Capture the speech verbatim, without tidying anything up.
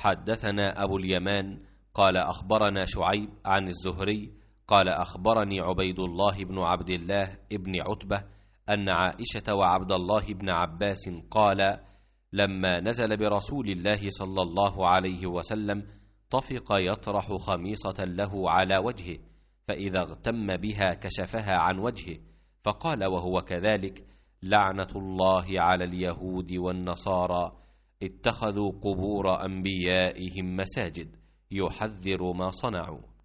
حدثنا أبو اليمان قال أخبرنا شعيب عن الزهري قال أخبرني عبيد الله بن عبد الله ابن عتبة أن عائشة وعبد الله بن عباس قال لما نزل برسول الله صلى الله عليه وسلم طفق يطرح خميصة له على وجهه، فإذا اغتم بها كشفها عن وجهه، فقال وهو كذلك: لعنة الله على اليهود والنصارى اتخذوا قبور أنبيائهم مساجد، يحذر ما صنعوا.